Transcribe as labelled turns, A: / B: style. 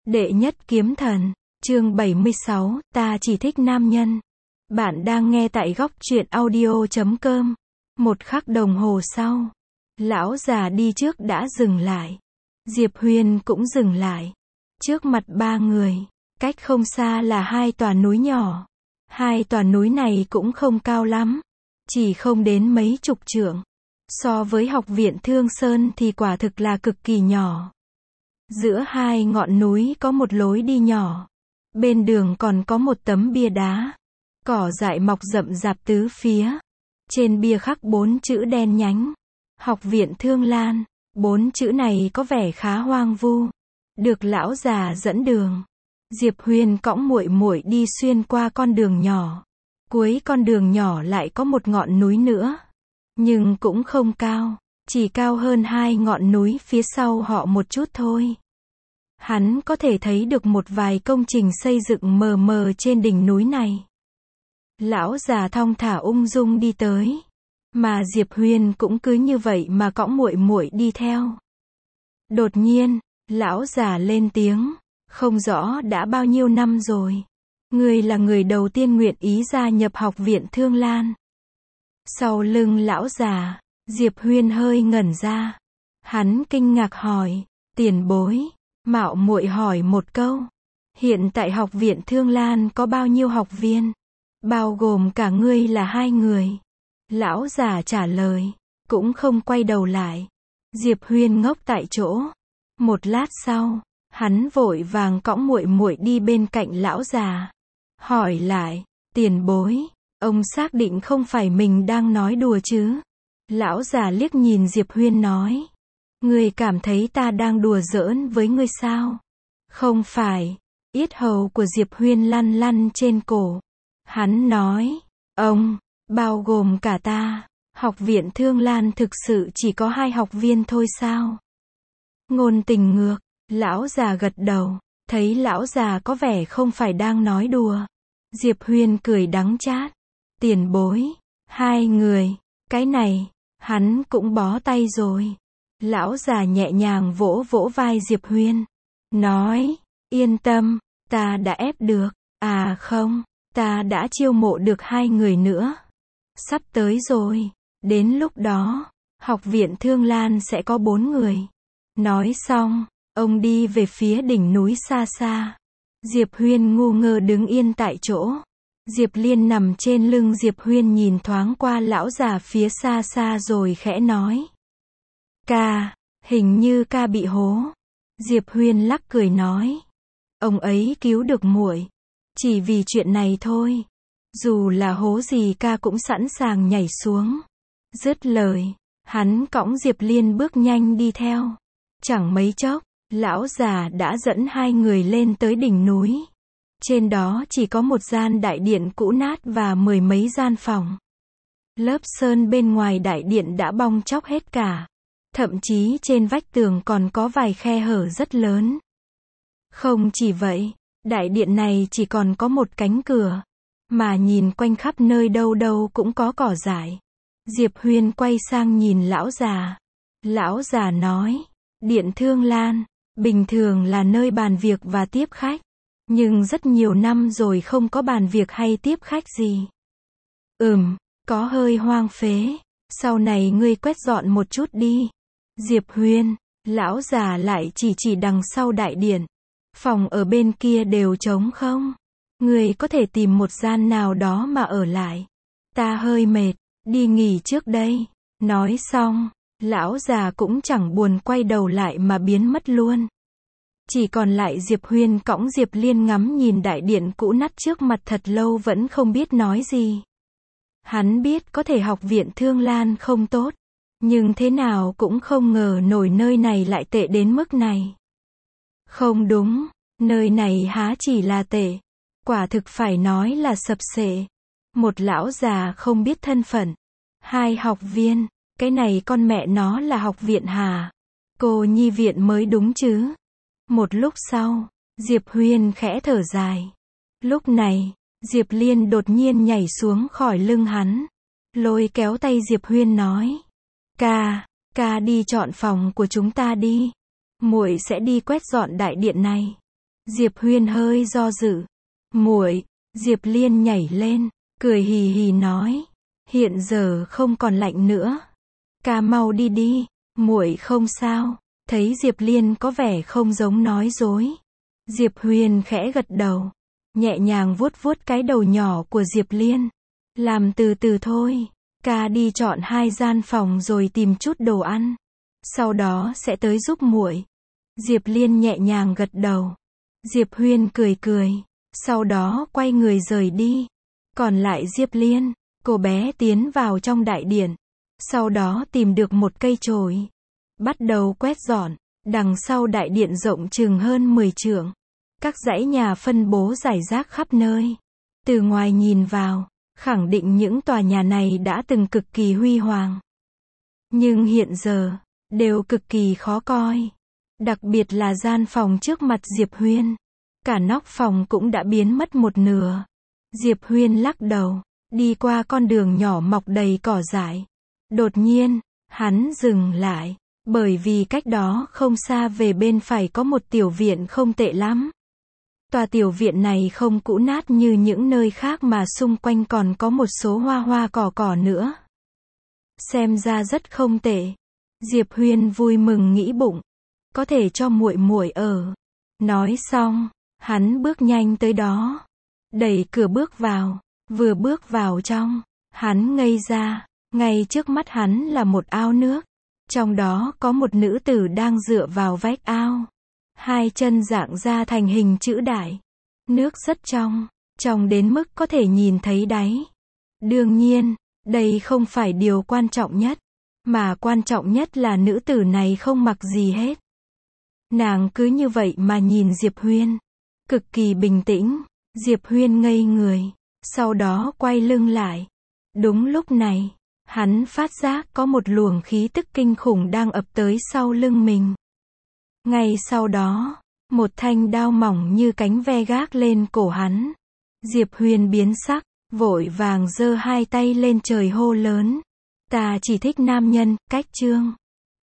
A: Đệ nhất kiếm thần, chương 76, ta chỉ thích nam nhân. Bạn đang nghe tại góc truyện audio.com. Một khắc đồng hồ sau, lão già đi trước đã dừng lại. Diệp Huyền cũng dừng lại. Trước mặt ba người, cách không xa là hai tòa núi nhỏ. Hai tòa núi này cũng không cao lắm, chỉ không đến mấy chục trượng. So với học viện Thương Sơn thì quả thực là cực kỳ nhỏ. Giữa hai ngọn núi có một lối đi nhỏ. Bên đường còn có một tấm bia đá. Cỏ dại mọc rậm rạp tứ phía. Trên bia khắc 4 chữ đen nhánh. Học viện Thương Lan. 4 chữ này có vẻ khá hoang vu. Được lão già dẫn đường. Diệp Huyền cõng muội muội đi xuyên qua con đường nhỏ. Cuối con đường nhỏ lại có một ngọn núi nữa. Nhưng cũng không cao. Chỉ cao hơn hai ngọn núi phía sau họ một chút thôi. Hắn có thể thấy được một vài công trình xây dựng mờ mờ trên đỉnh núi này. Lão già thong thả ung dung đi tới. Mà Diệp Huyền cũng cứ như vậy mà cõng muội muội đi theo. Đột nhiên, lão già lên tiếng. Không rõ đã bao nhiêu năm rồi. Ngươi là người đầu tiên nguyện ý gia nhập học viện Thương Lan. Sau lưng lão già, Diệp Huyền hơi ngẩn ra. Hắn kinh ngạc hỏi, tiền bối, mạo muội hỏi một câu. Hiện tại học viện Thương Lan có bao nhiêu học viên? Bao gồm cả ngươi là 2 người. Lão già trả lời, cũng không quay đầu lại. Diệp Huyền ngốc tại chỗ. Một lát sau, hắn vội vàng cõng muội muội đi bên cạnh lão già. Hỏi lại, tiền bối, ông xác định không phải mình đang nói đùa chứ? Lão già liếc nhìn Diệp Huyền nói. Ngươi cảm thấy ta đang đùa giỡn với ngươi sao? Không phải. Yết hầu của Diệp Huyền lăn lăn trên cổ. Hắn nói, ông, bao gồm cả ta, học viện Thương Lan thực sự chỉ có 2 học viên thôi sao? Ngôn tình ngược, lão già gật đầu, thấy lão già có vẻ không phải đang nói đùa. Diệp Huyền cười đắng chát. Tiền bối, 2 người, cái này, hắn cũng bó tay rồi. Lão già nhẹ nhàng vỗ vỗ vai Diệp Huyền. Nói, yên tâm, ta đã ép được. À không, ta đã chiêu mộ được 2 người nữa. Sắp tới rồi. Đến lúc đó, học viện Thương Lan sẽ có 4 người. Nói xong, ông đi về phía đỉnh núi xa xa. Diệp Huyền ngu ngơ đứng yên tại chỗ. Diệp Liên nằm trên lưng Diệp Huyền nhìn thoáng qua lão già phía xa xa rồi khẽ nói. Ca, hình như ca bị hố. Diệp Huyền lắc cười nói. Ông ấy cứu được muội. Chỉ vì chuyện này thôi. Dù là hố gì ca cũng sẵn sàng nhảy xuống. Dứt lời, hắn cõng Diệp Liên bước nhanh đi theo. Chẳng mấy chốc, lão già đã dẫn 2 người lên tới đỉnh núi. Trên đó chỉ có một gian đại điện cũ nát và 10 mấy gian phòng. Lớp sơn bên ngoài đại điện đã bong tróc hết cả. Thậm chí trên vách tường còn có vài khe hở rất lớn. Không chỉ vậy, đại điện này chỉ còn có một cánh cửa. Mà nhìn quanh khắp nơi đâu đâu cũng có cỏ dại. Diệp Huyền quay sang nhìn lão già. Lão già nói, điện Thương Lan, bình thường là nơi bàn việc và tiếp khách. Nhưng rất nhiều năm rồi không có bàn việc hay tiếp khách gì. Có hơi hoang phế. Sau này ngươi quét dọn một chút đi. Diệp Huyền, lão già lại chỉ đằng sau đại điện. Phòng ở bên kia đều trống không. Ngươi có thể tìm một gian nào đó mà ở lại. Ta hơi mệt, đi nghỉ trước đây. Nói xong, lão già cũng chẳng buồn quay đầu lại mà biến mất luôn. Chỉ còn lại Diệp Huyền cõng Diệp Liên ngắm nhìn đại điện cũ nát trước mặt thật lâu vẫn không biết nói gì. Hắn biết có thể học viện Thương Lan không tốt. Nhưng thế nào cũng không ngờ nổi nơi này lại tệ đến mức này. Không đúng, nơi này há chỉ là tệ. Quả thực phải nói là sập xệ. Một lão già không biết thân phận. 2 học viên, cái này con mẹ nó là học viện hà. Cô nhi viện mới đúng chứ. Một lúc sau, Diệp Huyền khẽ thở dài. Lúc này, Diệp Liên đột nhiên nhảy xuống khỏi lưng hắn. Lôi kéo tay Diệp Huyền nói. Ca đi chọn phòng của chúng ta đi. Muội sẽ đi quét dọn đại điện này. Diệp Huyên hơi do dự. Muội, Diệp Liên nhảy lên, cười hì hì nói, hiện giờ không còn lạnh nữa. Ca mau đi đi, muội không sao. Thấy Diệp Liên có vẻ không giống nói dối. Diệp Huyên khẽ gật đầu, nhẹ nhàng vuốt vuốt cái đầu nhỏ của Diệp Liên. Làm từ từ thôi, ca đi chọn 2 gian phòng rồi tìm chút đồ ăn. Sau đó sẽ tới giúp muội. Diệp Liên nhẹ nhàng gật đầu. Diệp Huyên cười cười, sau đó quay người rời đi. Còn lại Diệp Liên, cô bé tiến vào trong đại điện. Sau đó tìm được một cây chổi, bắt đầu quét dọn. Đằng sau đại điện rộng chừng hơn 10 trượng. Các dãy nhà phân bố rải rác khắp nơi. Từ ngoài nhìn vào, khẳng định những tòa nhà này đã từng cực kỳ huy hoàng. Nhưng hiện giờ, đều cực kỳ khó coi. Đặc biệt là gian phòng trước mặt Diệp Huyên. Cả nóc phòng cũng đã biến mất một nửa. Diệp Huyên lắc đầu, đi qua con đường nhỏ mọc đầy cỏ dại. Đột nhiên, hắn dừng lại, bởi vì cách đó không xa về bên phải có một tiểu viện không tệ lắm. Tòa tiểu viện này không cũ nát như những nơi khác mà xung quanh còn có một số hoa hoa cỏ cỏ nữa. Xem ra rất không tệ. Diệp Huyên vui mừng nghĩ bụng, có thể cho muội muội ở. Nói xong, hắn bước nhanh tới đó, đẩy cửa bước vào. Vừa bước vào trong, hắn ngây ra. Ngay trước mắt hắn là một ao nước. Trong đó có một nữ tử đang dựa vào vách ao. 2 chân dạng ra thành hình chữ đại. Nước rất trong, trong đến mức có thể nhìn thấy đáy. Đương nhiên, đây không phải điều quan trọng nhất, mà quan trọng nhất là nữ tử này không mặc gì hết. Nàng cứ như vậy mà nhìn Diệp Huyên, cực kỳ bình tĩnh. Diệp Huyên ngây người, sau đó quay lưng lại. Đúng lúc này, hắn phát giác có một luồng khí tức kinh khủng đang ập tới sau lưng mình. Ngay sau đó, một thanh đao mỏng như cánh ve gác lên cổ hắn. Diệp Huyên biến sắc, vội vàng giơ 2 tay lên trời hô lớn. Ta chỉ thích nam nhân, cách chương.